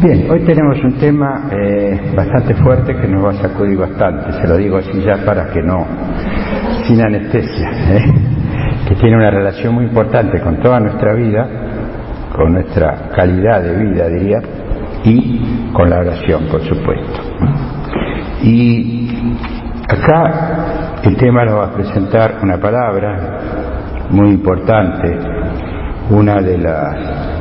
Bien, hoy tenemos un tema bastante fuerte que nos va a sacudir bastante, se lo digo así ya para que no, sin anestesia, que tiene una relación muy importante con toda nuestra vida, con nuestra calidad de vida, diría, y con la oración, por supuesto. Y acá el tema nos va a presentar una palabra muy importante, una de las,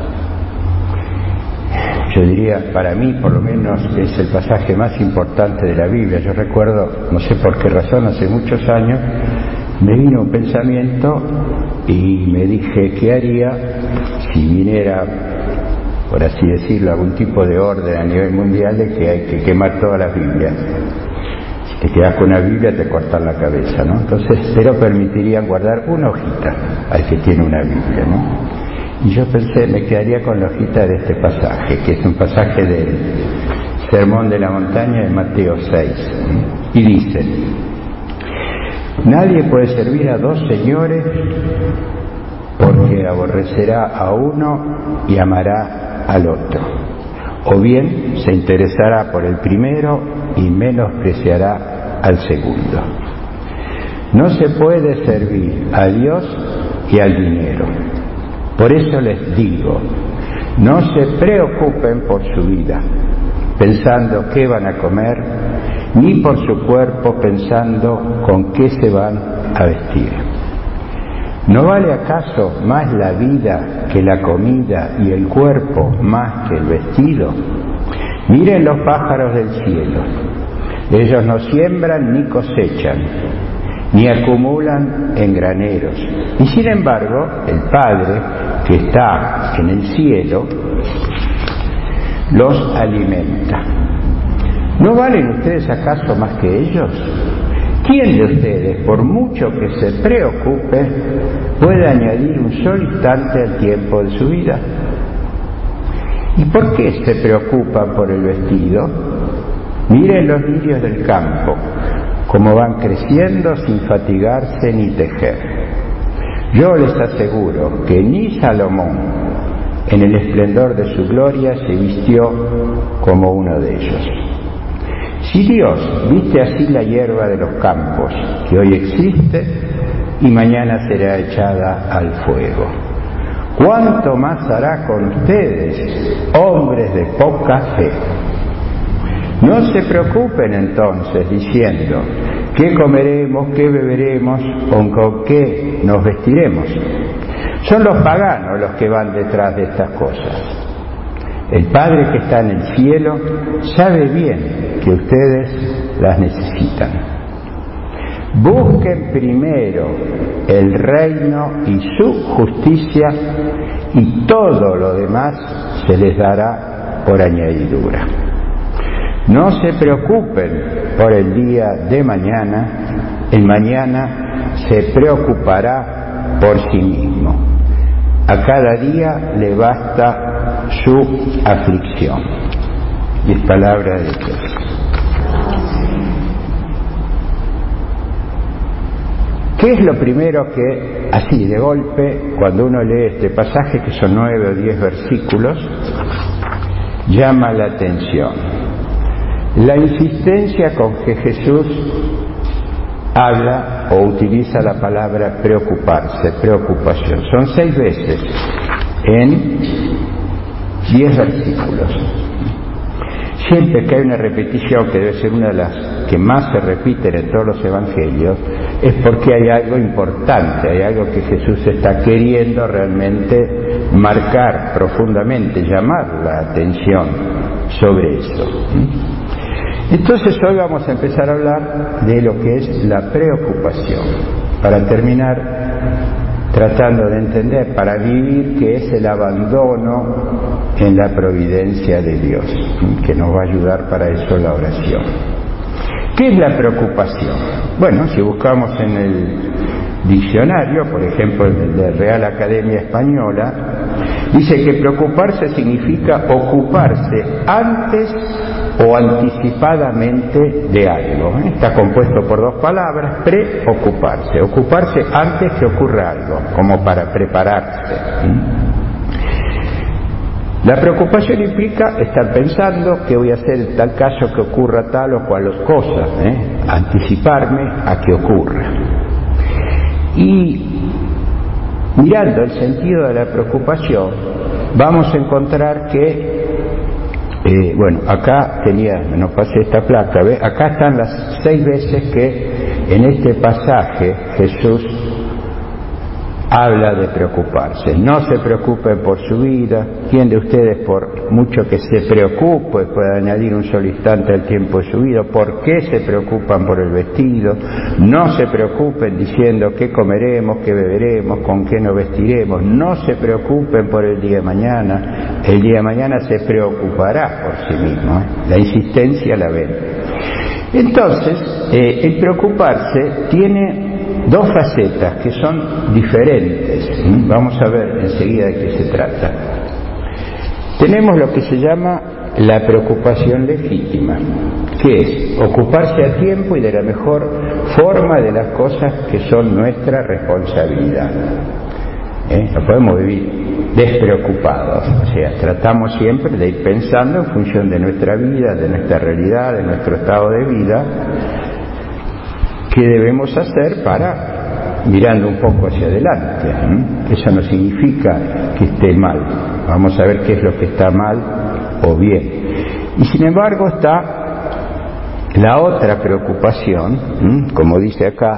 yo diría, para mí por lo menos es el pasaje más importante de la Biblia. Yo recuerdo, no sé por qué razón, hace muchos años me vino un pensamiento y me dije qué haría si viniera, por así decirlo, algún tipo de orden a nivel mundial de que hay que quemar todas las Biblias. Si te quedas con una Biblia te cortan la cabeza, ¿no? Entonces, pero permitirían guardar una hojita al que tiene una Biblia, ¿no? Y yo pensé, me quedaría con la hojita de este pasaje, que es un pasaje del Sermón de la Montaña de Mateo 6. Y dice: nadie puede servir a dos señores, porque aborrecerá a uno y amará al otro, o bien se interesará por el primero y menospreciará al segundo. No se puede servir a Dios y al dinero. Por eso les digo, no se preocupen por su vida, pensando qué van a comer, ni por su cuerpo, pensando con qué se van a vestir. ¿No vale acaso más la vida que la comida y el cuerpo más que el vestido? Miren los pájaros del cielo. Ellos no siembran ni cosechan, ni acumulan en graneros. Y sin embargo, el Padre que está en el cielo los alimenta. ¿No valen ustedes acaso más que ellos? ¿Quién de ustedes, por mucho que se preocupe, puede añadir un solo instante al tiempo de su vida? ¿Y por qué se preocupan por el vestido? Miren los lirios del campo, cómo van creciendo sin fatigarse ni tejer. Yo les aseguro que ni Salomón, en el esplendor de su gloria, se vistió como uno de ellos. Si Dios viste así la hierba de los campos, que hoy existe y mañana será echada al fuego, ¿cuánto más hará con ustedes, hombres de poca fe? No se preocupen entonces diciendo, ¿qué comeremos, qué beberemos o con qué nos vestiremos? Son los paganos los que van detrás de estas cosas. El Padre que está en el cielo sabe bien que ustedes las necesitan. Busquen primero el reino y su justicia, y todo lo demás se les dará por añadidura. No se preocupen por el día de mañana, el mañana se preocupará por sí mismo. A cada día le basta su aflicción. Y es palabra de Dios. ¿Qué es lo primero que, así de golpe, cuando uno lee este pasaje, que son 9 o 10 versículos, llama la atención? La insistencia con que Jesús habla o utiliza la palabra preocuparse, preocupación. Son 6 veces en 10 versículos. Siempre que hay una repetición, que debe ser una de las que más se repiten en todos los evangelios, es porque hay algo importante, hay algo que Jesús está queriendo realmente marcar profundamente, llamar la atención sobre eso. Entonces hoy vamos a empezar a hablar de lo que es la preocupación, para terminar tratando de entender, para vivir, que es el abandono en la providencia de Dios, que nos va a ayudar para eso la oración. ¿Qué es la preocupación? Bueno, si buscamos en el diccionario, por ejemplo el de Real Academia Española, dice que preocuparse significa ocuparse antes o anticipadamente de algo. Está compuesto por 2 palabras: preocuparse, ocuparse antes que ocurra algo, como para prepararse. La preocupación implica estar pensando qué voy a hacer en tal caso que ocurra tal o cual cosa, anticiparme a que ocurra. Y mirando el sentido de la preocupación, vamos a encontrar que, acá no pasé esta placa, ¿ve? Acá están las 6 veces que en este pasaje Jesús habla de preocuparse. No se preocupen por su vida. ¿Quién de ustedes, por mucho que se preocupe, puede añadir un solo instante al tiempo de su vida? ¿Por qué se preocupan por el vestido? No se preocupen diciendo qué comeremos, qué beberemos, con qué nos vestiremos. No se preocupen por el día de mañana. El día de mañana se preocupará por sí mismo. La insistencia la ven. Entonces, el preocuparse tiene 2 facetas que son diferentes. Vamos a ver enseguida de qué se trata. Tenemos lo que se llama la preocupación legítima, que es ocuparse a tiempo y de la mejor forma de las cosas que son nuestra responsabilidad. No podemos vivir despreocupados, o sea, tratamos siempre de ir pensando en función de nuestra vida, de nuestra realidad, de nuestro estado de vida, qué debemos hacer para mirando un poco hacia adelante. Eso no significa que esté mal. Vamos a ver qué es lo que está mal o bien. Y sin embargo está la otra preocupación, como dice acá,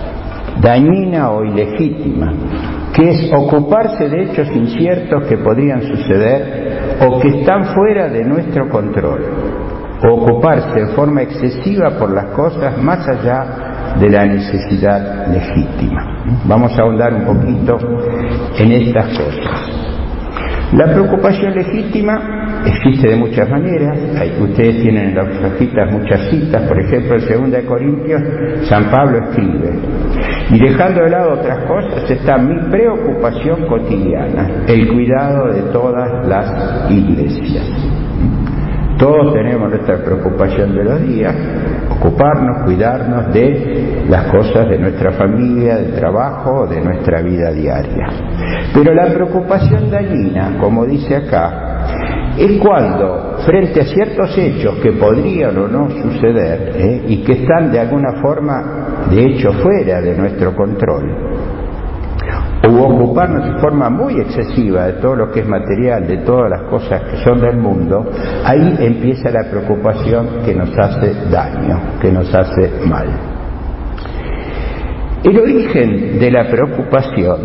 dañina o ilegítima, que es ocuparse de hechos inciertos que podrían suceder o que están fuera de nuestro control, o ocuparse en forma excesiva por las cosas más allá de la necesidad legítima. Vamos a ahondar un poquito en estas cosas. La preocupación legítima existe de muchas maneras. Ustedes tienen en las hojitas muchas citas. Por ejemplo, en 2 Corintios, San Pablo escribe: y dejando de lado otras cosas está mi preocupación cotidiana, el cuidado de todas las iglesias. Todos tenemos nuestra preocupación de los días, ocuparnos, cuidarnos de las cosas de nuestra familia, del trabajo, de nuestra vida diaria. Pero la preocupación dañina, como dice acá, es cuando, frente a ciertos hechos que podrían o no suceder, y que están de alguna forma, de hecho, fuera de nuestro control, o ocuparnos de forma muy excesiva de todo lo que es material, de todas las cosas que son del mundo, ahí empieza la preocupación que nos hace daño, que nos hace mal. El origen de la preocupación,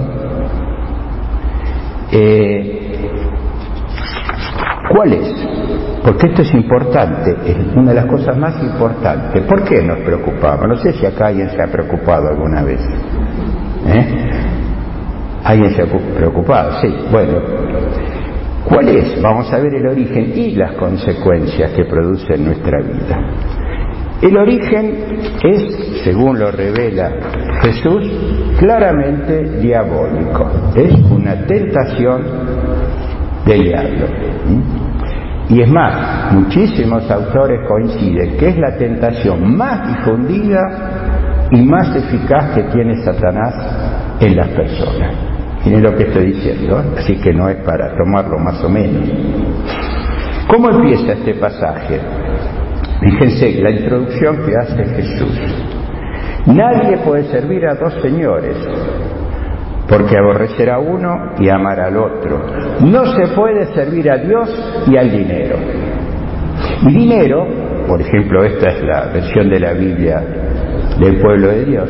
¿cuál es? Porque esto es importante, es una de las cosas más importantes. ¿Por qué nos preocupamos? No sé si acá alguien se ha preocupado alguna vez. ¿Alguien se ha preocupado? Sí. Bueno, ¿cuál es? Vamos a ver el origen y las consecuencias que produce en nuestra vida. El origen es, según lo revela Jesús, claramente diabólico. Es una tentación del diablo. Y es más, muchísimos autores coinciden que es la tentación más difundida y más eficaz que tiene Satanás en las personas. Miren lo que estoy diciendo, así que no es para tomarlo más o menos. ¿Cómo empieza este pasaje? Fíjense la introducción que hace Jesús. Nadie puede servir a 2 señores, porque aborrecerá a uno y amará al otro. No se puede servir a Dios y al dinero. Y dinero, por ejemplo, esta es la versión de la Biblia del pueblo de Dios,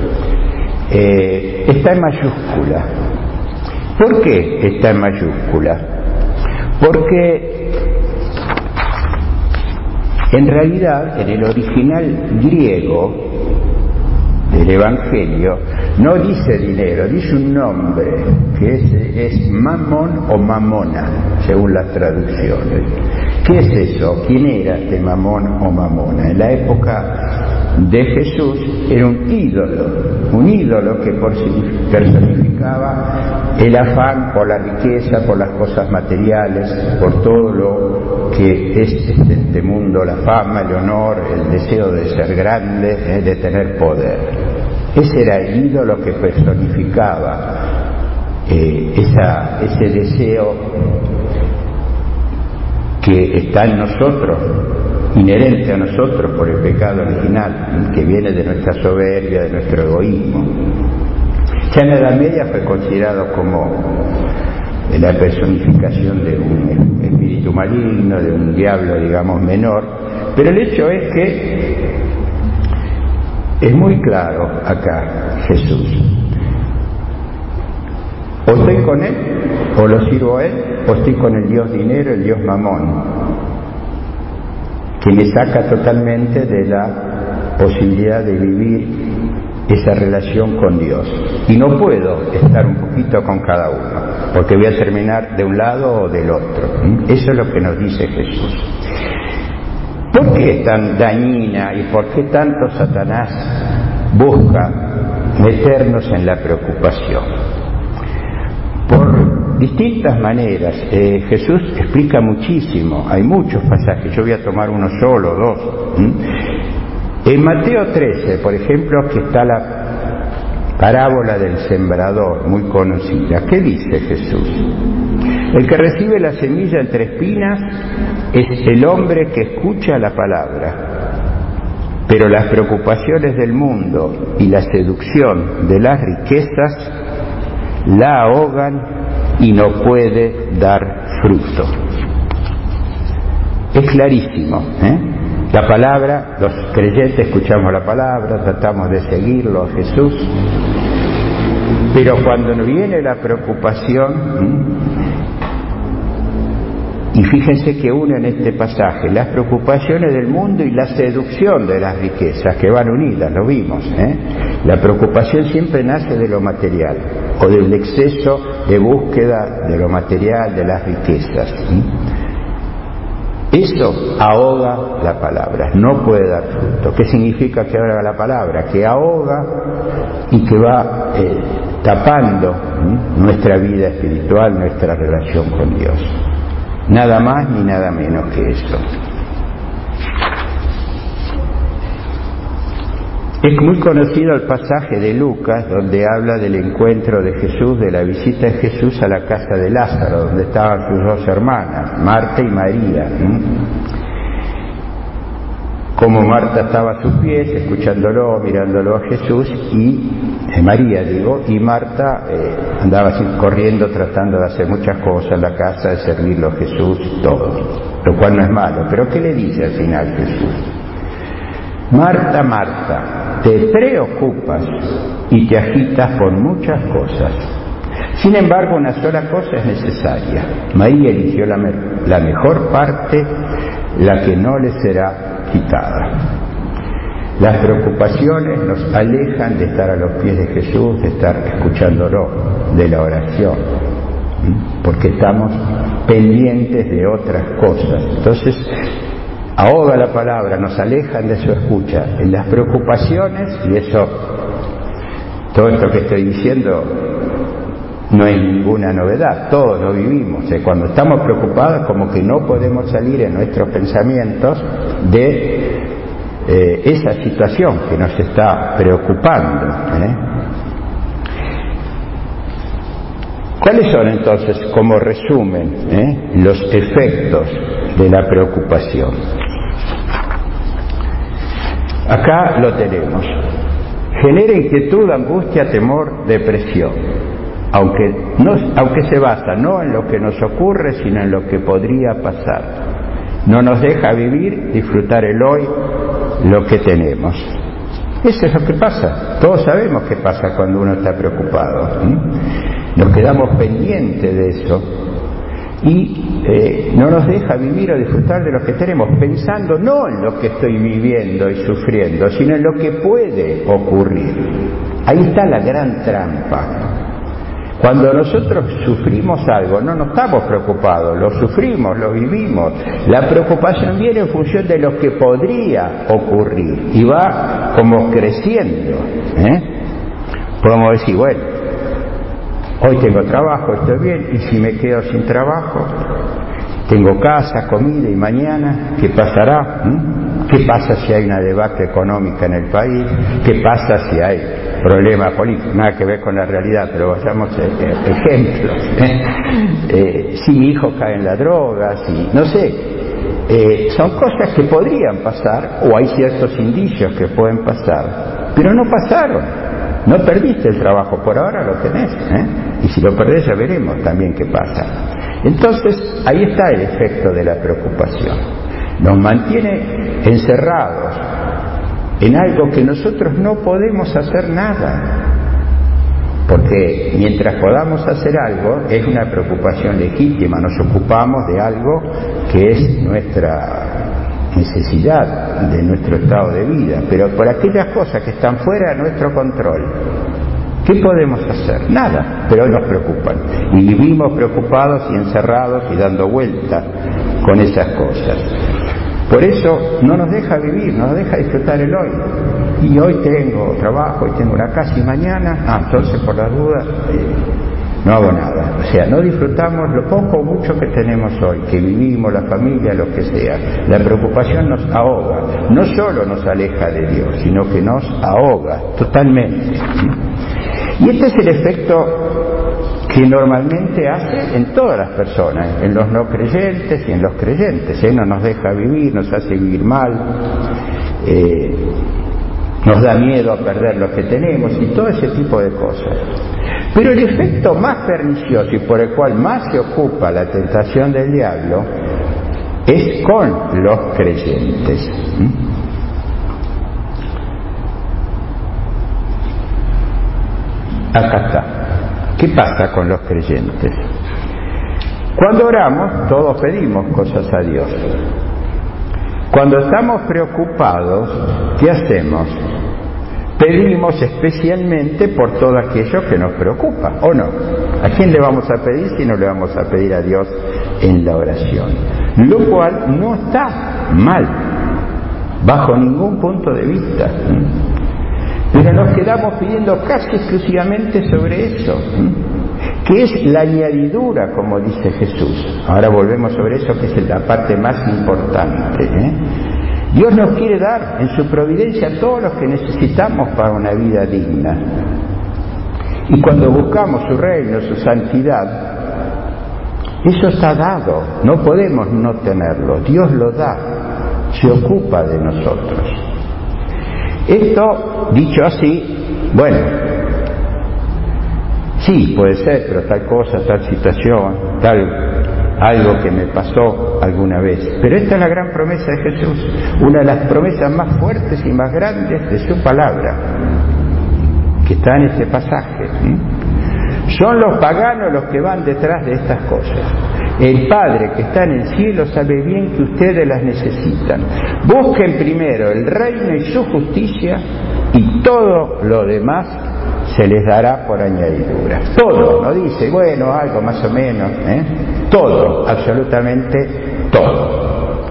está en mayúscula. ¿Por qué está en mayúscula? Porque en realidad en el original griego del Evangelio no dice dinero, dice un nombre que es mamón o mamona, según las traducciones. ¿Qué es eso? ¿Quién era este mamón o mamona? En la época de Jesús era un ídolo que personificaba el afán por la riqueza, por las cosas materiales, por todo lo que es este mundo, la fama, el honor, el deseo de ser grande, de tener poder. Ese era el ídolo que personificaba ese deseo que está en nosotros, inherente a nosotros por el pecado original, que viene de nuestra soberbia, de nuestro egoísmo. Ya en la Edad Media fue considerado como la personificación de un espíritu maligno, de un diablo, digamos, menor, pero el hecho es que es muy claro acá Jesús. O estoy con Él, o lo sirvo a Él, o estoy con el Dios dinero, el Dios mamón, que me saca totalmente de la posibilidad de vivir esa relación con Dios. Y no puedo estar un poquito con cada uno, porque voy a terminar de un lado o del otro. Eso es lo que nos dice Jesús. ¿Por qué es tan dañina y por qué tanto Satanás busca meternos en la preocupación? Por distintas maneras. Jesús explica muchísimo, hay muchos pasajes, yo voy a tomar uno solo, dos. En Mateo 13, por ejemplo, que está la parábola del sembrador, muy conocida. ¿Qué dice Jesús? El que recibe la semilla entre espinas es el hombre que escucha la palabra, pero las preocupaciones del mundo y la seducción de las riquezas la ahogan y no puede dar fruto. Es clarísimo, La palabra, los creyentes escuchamos la palabra, tratamos de seguirlo a Jesús, pero cuando nos viene la preocupación, y fíjense que une en este pasaje las preocupaciones del mundo y la seducción de las riquezas, que van unidas, lo vimos, La preocupación siempre nace de lo material, o del exceso de búsqueda de lo material, de las riquezas. Eso ahoga la palabra, no puede dar fruto. ¿Qué significa que ahoga la palabra? Que ahoga y que va tapando nuestra vida espiritual, nuestra relación con Dios. Nada más ni nada menos que eso. Es muy conocido el pasaje de Lucas donde habla del encuentro de Jesús, de la visita de Jesús a la casa de Lázaro, donde estaban sus dos hermanas, Marta y María. Como Marta estaba a sus pies, escuchándolo, mirándolo a Jesús, y María, y Marta andaba así corriendo, tratando de hacer muchas cosas en la casa, de servirlo a Jesús, todo, lo cual no es malo. Pero ¿qué le dice al final Jesús? Marta, Marta, te preocupas y te agitas por muchas cosas. Sin embargo, una sola cosa es necesaria. María eligió la mejor parte, la que no le será quitada. Las preocupaciones nos alejan de estar a los pies de Jesús, de estar escuchándolo, de la oración, porque estamos pendientes de otras cosas. Entonces, ahoga la palabra, nos alejan de su escucha. En las preocupaciones, y eso, todo esto que estoy diciendo no es ninguna novedad, todos lo vivimos. Cuando estamos preocupados, como que no podemos salir en nuestros pensamientos de esa situación que nos está preocupando. ¿Cuáles son entonces, como resumen, los efectos de la preocupación? Acá lo tenemos. Genera inquietud, angustia, temor, depresión. Aunque se basa no en lo que nos ocurre, sino en lo que podría pasar. No nos deja vivir, disfrutar el hoy, lo que tenemos. Eso es lo que pasa. Todos sabemos qué pasa cuando uno está preocupado. Nos quedamos pendientes de eso y no nos deja vivir o disfrutar de lo que tenemos, pensando no en lo que estoy viviendo y sufriendo, sino en lo que puede ocurrir. Ahí está la gran trampa. Cuando nosotros sufrimos algo, no estamos preocupados, lo sufrimos, lo vivimos. La preocupación viene en función de lo que podría ocurrir y va como creciendo. Podemos decir, bueno, hoy tengo trabajo, estoy bien, y si me quedo sin trabajo, tengo casa, comida, y mañana, ¿qué pasará? ¿Qué pasa si hay una debacle económica en el país? ¿Qué pasa si hay problemas políticos? Nada que ver con la realidad, pero vayamos ejemplos. Si mi hijo cae en la droga, no sé. son cosas que podrían pasar, o hay ciertos indicios que pueden pasar, pero no pasaron. No perdiste el trabajo, por ahora lo tenés, y si lo perdés ya veremos también qué pasa. Entonces, ahí está el efecto de la preocupación. Nos mantiene encerrados en algo que nosotros no podemos hacer nada. Porque mientras podamos hacer algo, es una preocupación legítima, nos ocupamos de algo que es nuestra necesidad, de nuestro estado de vida, pero por aquellas cosas que están fuera de nuestro control, ¿qué podemos hacer? Nada, pero nos preocupan. Y vivimos preocupados y encerrados y dando vueltas con esas cosas. Por eso no nos deja vivir, no nos deja disfrutar el hoy. Y hoy tengo trabajo, hoy tengo una casa y mañana, entonces por las dudas no hago nada. O sea, no disfrutamos lo poco o mucho que tenemos hoy, que vivimos, la familia, lo que sea. La preocupación nos ahoga, no solo nos aleja de Dios, sino que nos ahoga totalmente. Y este es el efecto que normalmente hace en todas las personas, en los no creyentes y en los creyentes, no nos deja vivir, nos hace vivir mal, nos da miedo a perder lo que tenemos y todo ese tipo de cosas. Pero el efecto más pernicioso y por el cual más se ocupa la tentación del diablo es con los creyentes. Acá está. ¿Qué pasa con los creyentes? Cuando oramos, todos pedimos cosas a Dios. Cuando estamos preocupados, ¿qué hacemos? Pedimos especialmente por todo aquello que nos preocupa, ¿o no? ¿A quién le vamos a pedir si no le vamos a pedir a Dios en la oración? Lo cual no está mal, bajo ningún punto de vista. Pero nos quedamos pidiendo casi exclusivamente sobre eso, que es la añadidura, como dice Jesús. Ahora volvemos sobre eso, que es la parte más importante. Dios nos quiere dar en su providencia todo lo que necesitamos para una vida digna. Y cuando buscamos su reino, su santidad, eso está dado, no podemos no tenerlo. Dios lo da, se ocupa de nosotros. Esto, dicho así, bueno, sí, puede ser, pero tal cosa, tal situación, algo que me pasó alguna vez. Pero esta es la gran promesa de Jesús, una de las promesas más fuertes y más grandes de su palabra, que está en este pasaje. Son los paganos los que van detrás de estas cosas. El Padre que está en el cielo sabe bien que ustedes las necesitan. Busquen primero el reino y su justicia y todo lo demás se les dará por añadidura. Todo, no dice, bueno, algo más o menos, todo, absolutamente todo.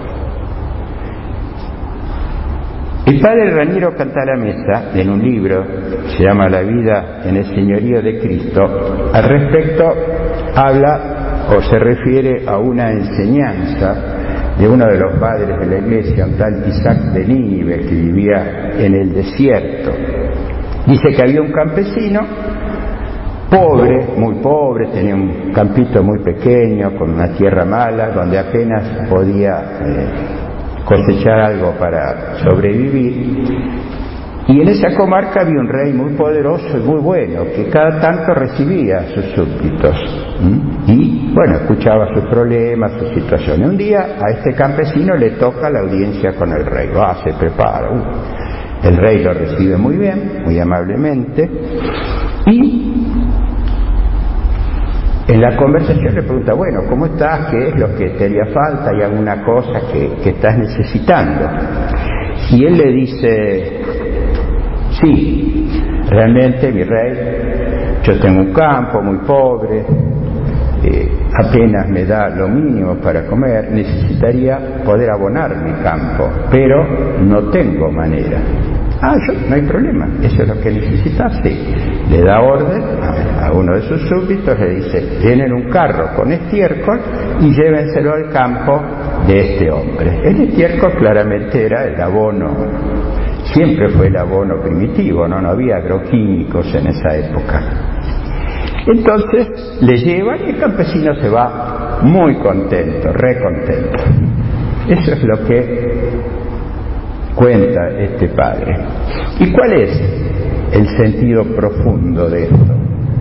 El padre Raniero Cantalamessa, en un libro que se llama La vida en el señorío de Cristo, al respecto habla o se refiere a una enseñanza de uno de los padres de la iglesia, un tal Isaac de Nínive, que vivía en el desierto. Dice que había un campesino pobre, muy pobre, tenía un campito muy pequeño, con una tierra mala, donde apenas podía cosechar algo para sobrevivir. Y en esa comarca había un rey muy poderoso y muy bueno, que cada tanto recibía a sus súbditos. Y, bueno, escuchaba sus problemas, sus situaciones. Un día a este campesino le toca la audiencia con el rey. Se prepara. El rey lo recibe muy bien, muy amablemente. Y en la conversación le pregunta, bueno, ¿cómo estás? ¿Qué es lo que te haría falta? ¿Hay alguna cosa que estás necesitando? Y él le dice, sí, realmente mi rey, yo tengo un campo muy pobre, apenas me da lo mínimo para comer, necesitaría poder abonar mi campo, pero no tengo manera. No hay problema, eso es lo que necesitas, sí. Le da orden a uno de sus súbditos, le dice, llenen un carro con estiércol y llévenselo al campo de este hombre. El estiércol claramente era el abono, siempre fue el abono primitivo, no había agroquímicos en esa época. Entonces le llevan y el campesino se va muy contento, re contento. Eso es lo que cuenta este padre. ¿Y cuál es el sentido profundo de esto?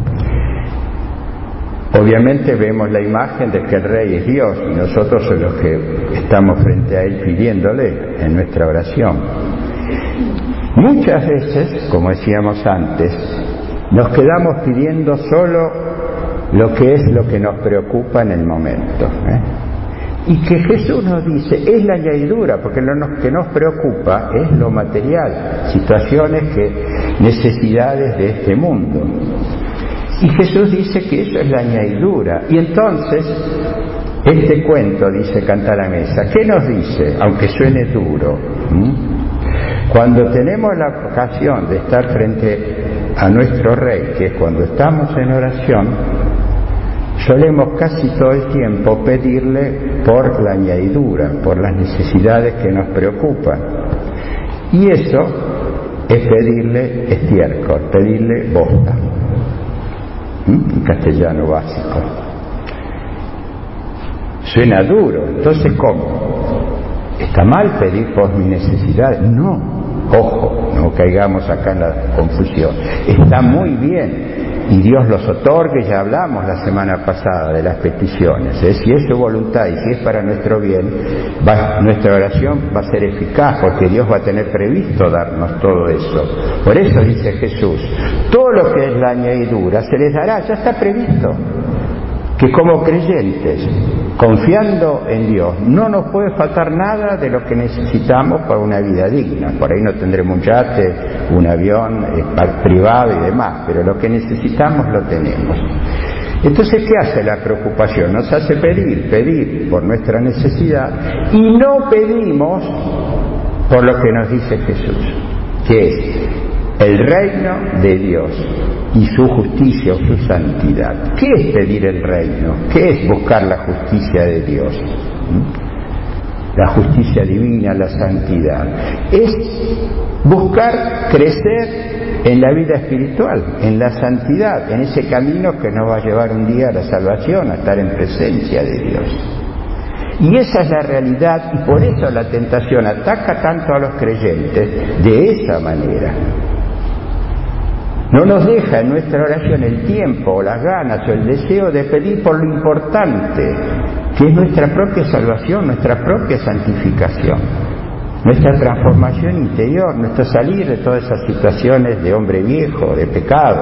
Obviamente vemos la imagen de que el Rey es Dios y nosotros somos los que estamos frente a Él pidiéndole en nuestra oración. Muchas veces, como decíamos antes, nos quedamos pidiendo solo lo que nos preocupa en el momento, y que Jesús nos dice es la añadidura, porque lo que nos preocupa es lo material, situaciones, necesidades de este mundo. Y Jesús dice que eso es la añadidura. Y entonces, este cuento, dice Cantar a Mesa, ¿qué nos dice? Aunque suene duro, cuando tenemos la ocasión de estar frente a nuestro Rey, que es cuando estamos en oración, solemos casi todo el tiempo pedirle por la añadidura, por las necesidades que nos preocupan. Y eso es pedirle estiércol, pedirle bosta, en castellano básico. Suena duro. Entonces, ¿cómo? ¿Está mal pedir por mis necesidades? No, ojo, no caigamos acá en la confusión. Está muy bien, y Dios los otorgue. Ya hablamos la semana pasada de las peticiones, si es su voluntad y si es para nuestro bien, nuestra oración va a ser eficaz, porque Dios va a tener previsto darnos todo eso. Por eso dice Jesús, todo lo que es la añadidura se les dará, ya está previsto. Que como creyentes, confiando en Dios, no nos puede faltar nada de lo que necesitamos para una vida digna. Por ahí no tendremos un yate, un avión privado y demás, pero lo que necesitamos lo tenemos. Entonces, ¿qué hace la preocupación? Nos hace pedir por nuestra necesidad, y no pedimos por lo que nos dice Jesús, que es el reino de Dios y su justicia o su santidad. ¿Qué es pedir el reino? ¿Qué es buscar la justicia de Dios? La justicia divina, la santidad. Es buscar crecer en la vida espiritual, en la santidad, en ese camino que nos va a llevar un día a la salvación, a estar en presencia de Dios. Y esa es la realidad, y por eso la tentación ataca tanto a los creyentes de esa manera. No nos deja en nuestra oración el tiempo o las ganas o el deseo de pedir por lo importante, que es nuestra propia salvación, nuestra propia santificación, nuestra transformación interior, nuestro salir de todas esas situaciones de hombre viejo, de pecado.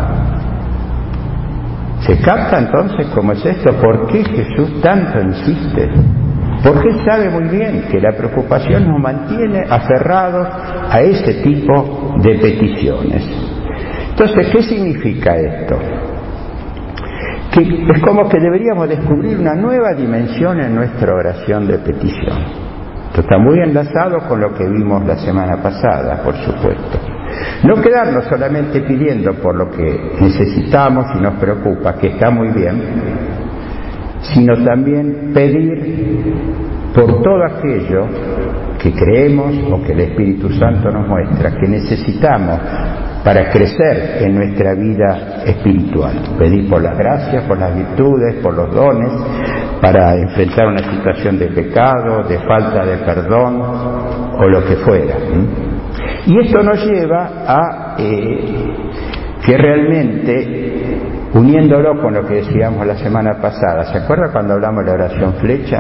¿Se capta entonces cómo es esto? ¿Por qué Jesús tanto insiste? Porque Él sabe muy bien que la preocupación nos mantiene aferrados a ese tipo de peticiones. Entonces, ¿qué significa esto? Que es como que deberíamos descubrir una nueva dimensión en nuestra oración de petición. Esto está muy enlazado con lo que vimos la semana pasada, por supuesto. No quedarnos solamente pidiendo por lo que necesitamos y nos preocupa, que está muy bien, sino también pedir por todo aquello que creemos o que el Espíritu Santo nos muestra que necesitamos para crecer en nuestra vida espiritual. Pedir por las gracias, por las virtudes, por los dones, para enfrentar una situación de pecado, de falta de perdón o lo que fuera. Y esto nos lleva a que realmente, uniéndolo con lo que decíamos la semana pasada, ¿se acuerda cuando hablamos de la oración flecha?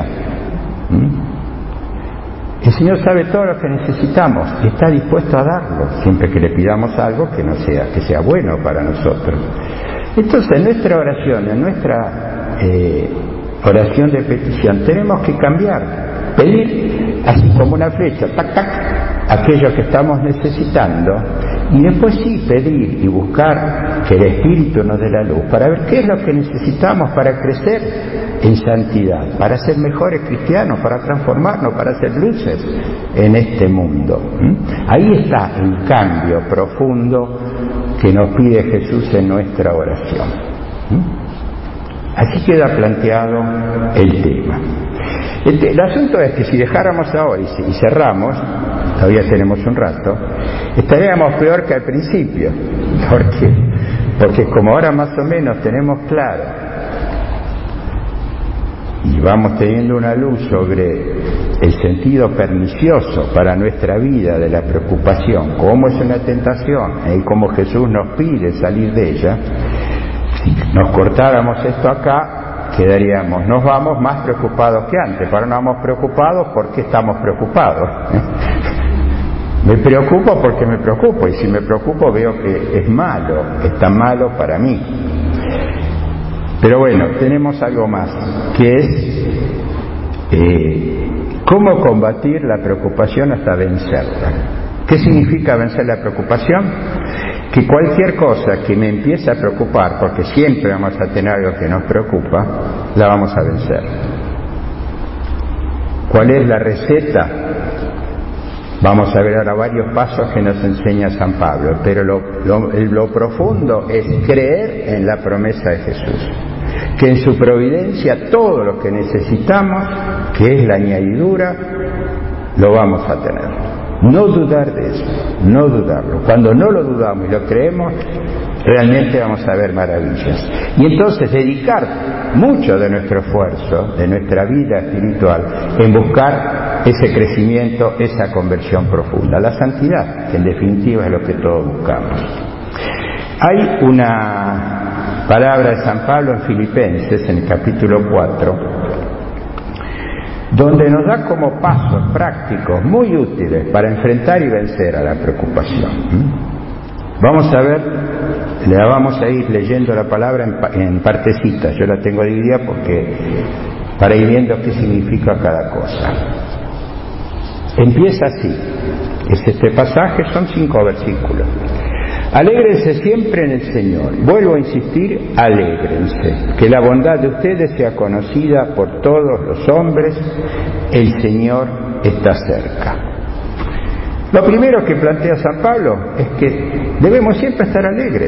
El Señor sabe todo lo que necesitamos y está dispuesto a darlo, siempre que le pidamos algo que sea bueno para nosotros. Entonces, en nuestra oración, en nuestra oración de petición, tenemos que cambiar, pedir así como una flecha, tac, tac, aquello que estamos necesitando, y después sí pedir y buscar que el Espíritu nos dé la luz para ver qué es lo que necesitamos para crecer en santidad, para ser mejores cristianos, para transformarnos, para hacer luces en este mundo. Ahí está el cambio profundo que nos pide Jesús en nuestra oración. Así queda planteado el tema. El asunto es que si dejáramos ahora y cerramos, todavía tenemos un rato, estaríamos peor que al principio. ¿Por qué? Porque como ahora más o menos tenemos claro y vamos teniendo una luz sobre el sentido pernicioso para nuestra vida de la preocupación, cómo es una tentación y cómo Jesús nos pide salir de ella, si nos cortáramos esto acá, quedaríamos, nos vamos más preocupados que antes. Ahora no vamos preocupados, ¿por qué estamos preocupados? Me preocupo porque me preocupo, y si me preocupo veo que es malo, está malo para mí. Pero bueno, tenemos algo más, que es cómo combatir la preocupación hasta vencerla. ¿Qué significa vencer la preocupación? Que cualquier cosa que me empiece a preocupar, porque siempre vamos a tener algo que nos preocupa, la vamos a vencer. ¿Cuál es la receta? Vamos a ver ahora varios pasos que nos enseña San Pablo, pero lo profundo es creer en la promesa de Jesús, que en su providencia todo lo que necesitamos, que es la añadidura, lo vamos a tener. No dudar de eso, no dudarlo. Cuando no lo dudamos y lo creemos, realmente vamos a ver maravillas. Y entonces dedicar mucho de nuestro esfuerzo, de nuestra vida espiritual, en buscar ese crecimiento, esa conversión profunda, la santidad, que en definitiva es lo que todos buscamos. Hay una palabra de San Pablo en Filipenses, en el capítulo 4, donde nos da como pasos prácticos muy útiles para enfrentar y vencer a la preocupación. Vamos a ver, le vamos a ir leyendo la palabra en partecitas. Yo la tengo dividida para ir viendo qué significa cada cosa. Empieza así, este pasaje, son 5 versículos. Alégrense siempre en el Señor. Vuelvo a insistir, alégrense. Que la bondad de ustedes sea conocida por todos los hombres. El Señor está cerca. Lo primero que plantea San Pablo es que debemos siempre estar alegres.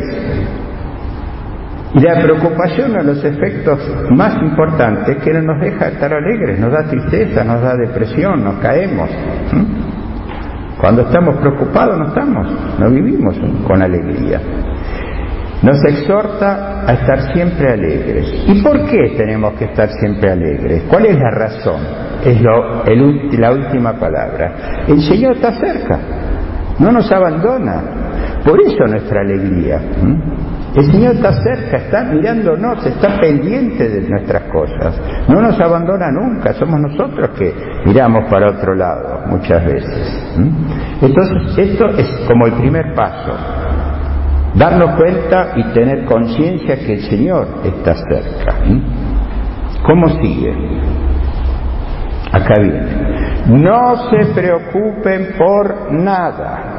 Y la preocupación, a los efectos más importantes, que no nos deja estar alegres, nos da tristeza, nos da depresión, nos caemos. Cuando estamos preocupados no vivimos con alegría. Nos exhorta a estar siempre alegres. ¿Y por qué tenemos que estar siempre alegres? ¿Cuál es la razón? Es la última palabra. El Señor está cerca, no nos abandona. Por eso nuestra alegría. El Señor está cerca, está mirándonos, está pendiente de nuestras cosas. No nos abandona nunca, somos nosotros que miramos para otro lado muchas veces. Entonces, esto es como el primer paso. Darnos cuenta y tener conciencia que el Señor está cerca. ¿Cómo sigue? Acá viene. No se preocupen por nada.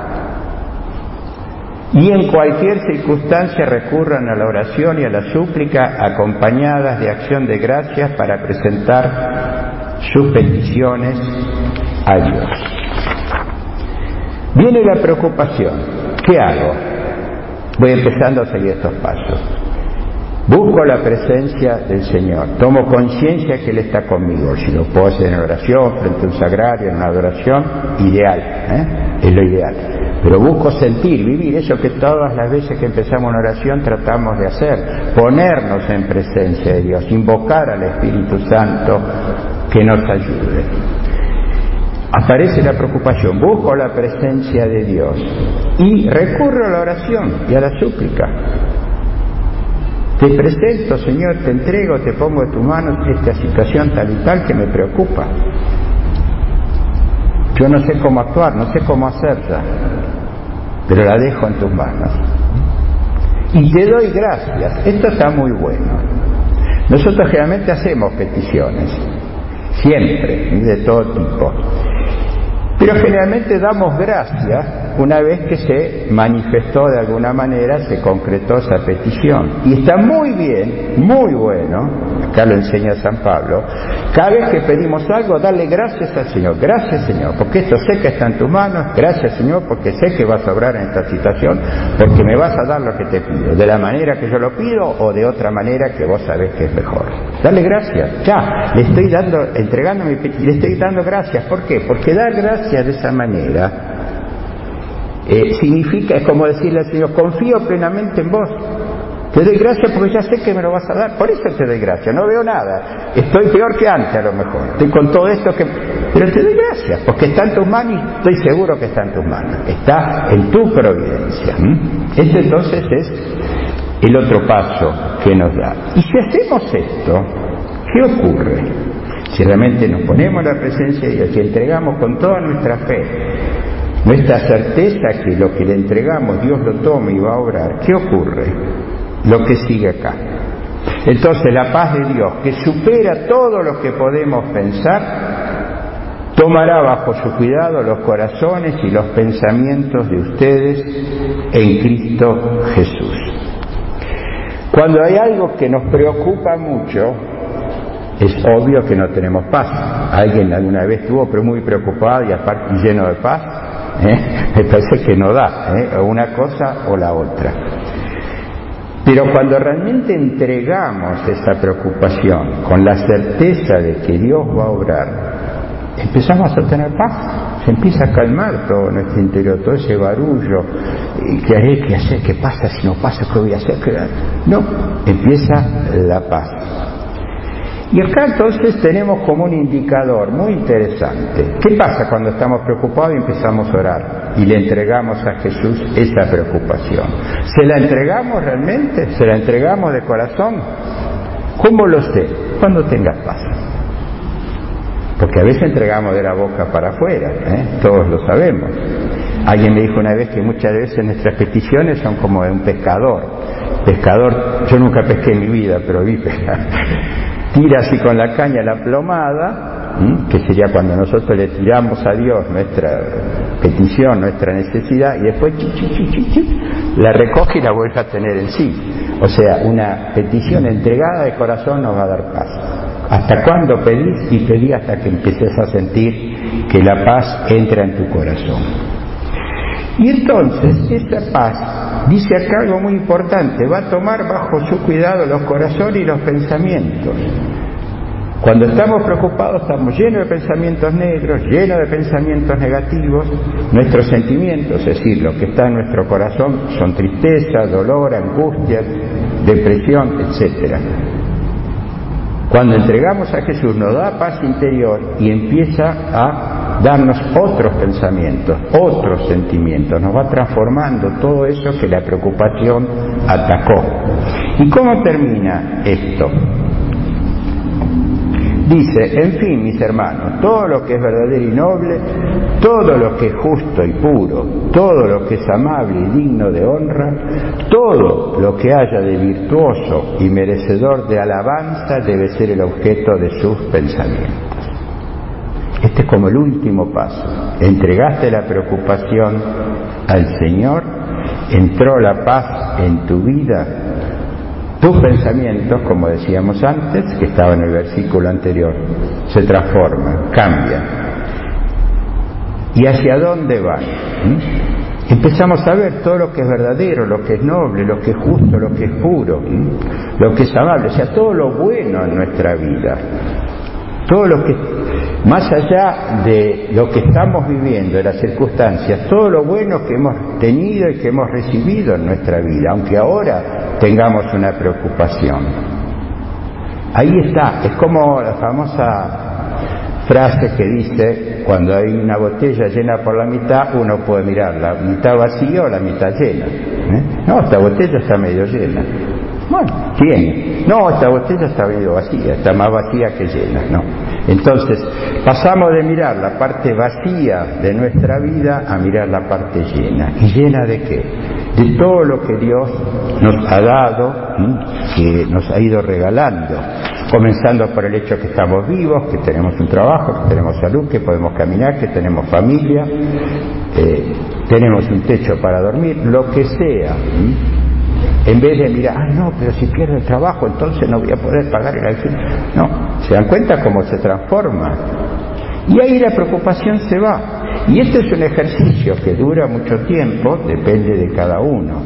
Y en cualquier circunstancia recurran a la oración y a la súplica acompañadas de acción de gracias para presentar sus peticiones a Dios. Viene la preocupación. ¿Qué hago? Voy empezando a seguir estos pasos. Busco la presencia del Señor. Tomo conciencia que Él está conmigo. Si lo puedo hacer en oración, frente a un sagrario, en una adoración, ideal. Es lo ideal. Pero busco sentir, vivir eso que todas las veces que empezamos una oración tratamos de hacer. Ponernos en presencia de Dios. Invocar al Espíritu Santo que nos ayude. Aparece la preocupación. Busco la presencia de Dios. Y recurro a la oración y a la súplica. Te presento, Señor, te entrego, te pongo en tus manos esta situación tal y tal que me preocupa. Yo no sé cómo actuar, no sé cómo hacerla, pero la dejo en tus manos. Y te doy gracias. Esto está muy bueno. Nosotros generalmente hacemos peticiones, siempre, de todo tipo. Pero generalmente damos gracias una vez que se manifestó de alguna manera, se concretó esa petición. Y está muy bien, muy bueno, acá lo enseña San Pablo, cada vez que pedimos algo, darle gracias al Señor. Gracias, Señor, porque esto sé que está en tus manos. Gracias, Señor, porque sé que vas a obrar en esta situación, porque me vas a dar lo que te pido, de la manera que yo lo pido o de otra manera que vos sabés que es mejor. Dale gracias. Ya, le estoy entregando mi petición, le estoy dando gracias. ¿Por qué? Porque dar gracias de esa manera significa, es como decirle al Señor, confío plenamente en vos. Te doy gracias porque ya sé que me lo vas a dar, por eso te doy gracias, no veo nada, estoy peor que antes a lo mejor, estoy con todo esto que... Pero te doy gracias, porque está en tus manos y estoy seguro que está en tus manos, está en tu providencia. Este entonces es el otro paso que nos da. Y si hacemos esto, ¿qué ocurre? Si realmente nos ponemos en la presencia de Dios y entregamos con toda nuestra fe, nuestra certeza que lo que le entregamos Dios lo toma y va a obrar, ¿qué ocurre? Lo que sigue acá. Entonces la paz de Dios, que supera todo lo que podemos pensar, tomará bajo su cuidado los corazones y los pensamientos de ustedes en Cristo Jesús. Cuando hay algo que nos preocupa mucho, es obvio que no tenemos paz. Alguien alguna vez estuvo pero muy preocupado y aparte lleno de paz, me parece que no da, o una cosa o la otra. Pero cuando realmente entregamos esa preocupación con la certeza de que Dios va a obrar, empezamos a tener paz, se empieza a calmar todo nuestro interior, todo ese barullo, ¿qué haré? ¿Qué hacer? ¿Qué pasa? Si no pasa, ¿qué voy a hacer? No, empieza la paz. Y acá entonces tenemos como un indicador muy interesante. ¿Qué pasa cuando estamos preocupados y empezamos a orar y le entregamos a Jesús esa preocupación? ¿Se la entregamos realmente? ¿Se la entregamos de corazón? ¿Cómo lo sé? Cuando tengas paz. Porque a veces entregamos de la boca para afuera, todos lo sabemos. Alguien me dijo una vez que muchas veces nuestras peticiones son como de un pescador. Pescador, yo nunca pesqué en mi vida, pero vi pescar. Tira así con la caña la plomada, que sería cuando nosotros le tiramos a Dios nuestra petición, nuestra necesidad, y después la recoge y la vuelve a tener en sí. O sea, una petición entregada de corazón nos va a dar paz. ¿Hasta cuándo pedís? Y pedí hasta que empieces a sentir que la paz entra en tu corazón. Y entonces esa paz, dice acá algo muy importante, va a tomar bajo su cuidado los corazones y los pensamientos. Cuando estamos preocupados estamos llenos de pensamientos negros, llenos de pensamientos negativos. Nuestros sentimientos, es decir, lo que está en nuestro corazón, son tristeza, dolor, angustia, depresión, etcétera. Cuando entregamos a Jesús nos da paz interior y empieza a darnos otros pensamientos, otros sentimientos, nos va transformando todo eso que la preocupación atacó. ¿Y cómo termina esto? Dice, en fin, mis hermanos, todo lo que es verdadero y noble, todo lo que es justo y puro, todo lo que es amable y digno de honra, todo lo que haya de virtuoso y merecedor de alabanza debe ser el objeto de sus pensamientos. Este es como el último paso. Entregaste la preocupación al Señor, entró la paz en tu vida. Tus pensamientos, como decíamos antes, que estaba en el versículo anterior, se transforman, cambian. ¿Y hacia dónde van? Empezamos a ver todo lo que es verdadero, lo que es noble, lo que es justo, lo que es puro, lo que es amable, o sea, todo lo bueno en nuestra vida. Todo lo que, más allá de lo que estamos viviendo, de las circunstancias, todo lo bueno que hemos tenido y que hemos recibido en nuestra vida, aunque ahora tengamos una preocupación. Ahí está, es como la famosa frase que dice, cuando hay una botella llena por la mitad, uno puede mirar la mitad vacía o la mitad llena. No, esta botella está medio llena. Bueno, tiene. No, esta botella está medio vacía, está más vacía que llena, ¿no? Entonces, pasamos de mirar la parte vacía de nuestra vida a mirar la parte llena. ¿Y llena de qué? De todo lo que Dios nos ha dado, que nos ha ido regalando. Comenzando por el hecho que estamos vivos, que tenemos un trabajo, que tenemos salud, que podemos caminar, que tenemos familia, tenemos un techo para dormir, lo que sea. En vez de mirar, no, pero si pierdo el trabajo, entonces no voy a poder pagar el alquiler. No, ¿se dan cuenta cómo se transforma? Y ahí la preocupación se va. Y este es un ejercicio que dura mucho tiempo, depende de cada uno.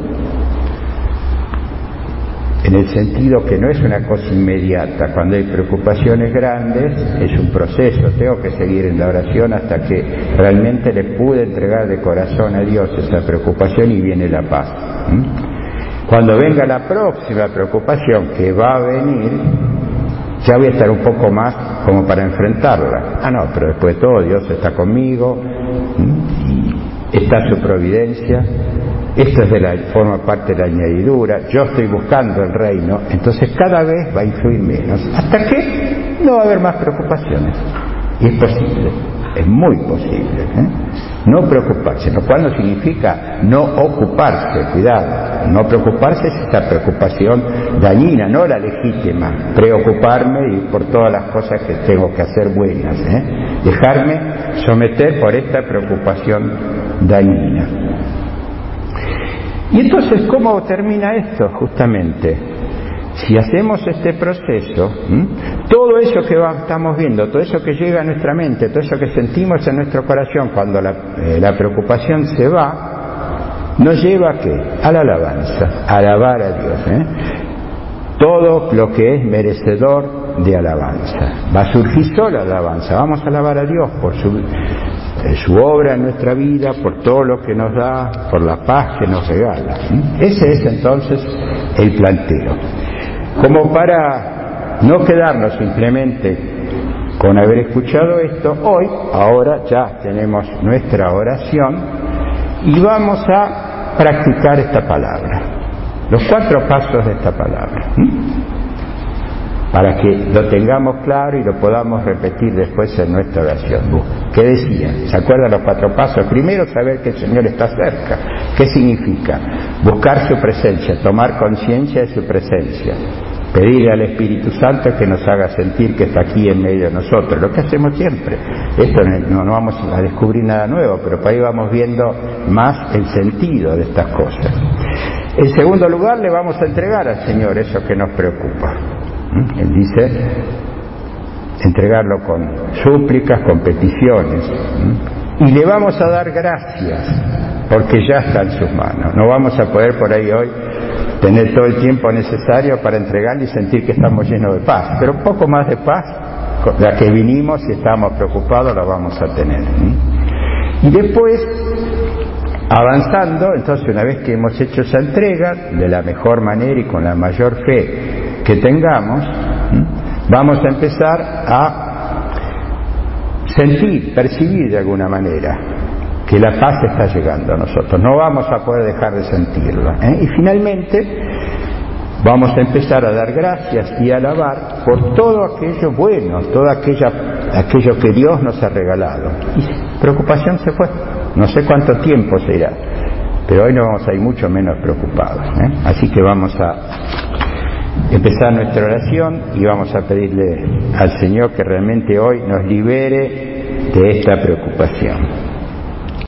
En el sentido que no es una cosa inmediata. Cuando hay preocupaciones grandes, es un proceso. Tengo que seguir en la oración hasta que realmente le pude entregar de corazón a Dios esa preocupación y viene la paz. Cuando venga la próxima preocupación que va a venir, ya voy a estar un poco más como para enfrentarla. No, pero después de todo Dios está conmigo, y está su providencia, esto forma parte de la añadidura, yo estoy buscando el reino, entonces cada vez va a influir menos, hasta que no va a haber más preocupaciones. Y es posible, es muy posible, no preocuparse, lo cual no significa no ocuparse, cuidado, no preocuparse es esta preocupación dañina, no la legítima, preocuparme y por todas las cosas que tengo que hacer buenas, dejarme someter por esta preocupación dañina. Y entonces, ¿cómo termina esto? Justamente, si hacemos este proceso, todo eso que estamos viendo, todo eso que llega a nuestra mente, todo eso que sentimos en nuestro corazón cuando la preocupación se va, nos lleva ¿a qué? A la alabanza, a alabar a Dios. Todo lo que es merecedor de alabanza. Va a surgir solo alabanza. Vamos a alabar a Dios por su obra en nuestra vida, por todo lo que nos da, por la paz que nos regala. Ese es entonces el planteo. Como para no quedarnos simplemente con haber escuchado esto, ahora ya tenemos nuestra oración y vamos a practicar esta palabra, los 4 pasos de esta palabra, para que lo tengamos claro y lo podamos repetir después en nuestra oración. ¿Qué decía? ¿Se acuerdan los 4 pasos? Primero, saber que el Señor está cerca. ¿Qué significa? Buscar su presencia, tomar conciencia de su presencia, pedirle al Espíritu Santo que nos haga sentir que está aquí en medio de nosotros, lo que hacemos siempre. Esto no vamos a descubrir nada nuevo, pero por ahí vamos viendo más el sentido de estas cosas. En segundo lugar, le vamos a entregar al Señor eso que nos preocupa. Él dice entregarlo con súplicas, con peticiones, y le vamos a dar gracias porque ya está en sus manos. No vamos a poder por ahí hoy tener todo el tiempo necesario para entregarle y sentir que estamos llenos de paz, pero un poco más de paz, la que vinimos y estábamos preocupados, la vamos a tener. Y después, avanzando, entonces una vez que hemos hecho esa entrega de la mejor manera y con la mayor fe que tengamos, vamos a empezar a sentir, percibir de alguna manera que la paz está llegando a nosotros. No vamos a poder dejar de sentirla. Y finalmente vamos a empezar a dar gracias y a alabar por todo aquello bueno, todo aquello que Dios nos ha regalado. Y preocupación se fue. No sé cuánto tiempo se irá, pero hoy nos vamos a ir mucho menos preocupados. Así que vamos a empezar nuestra oración y vamos a pedirle al Señor que realmente hoy nos libere de esta preocupación.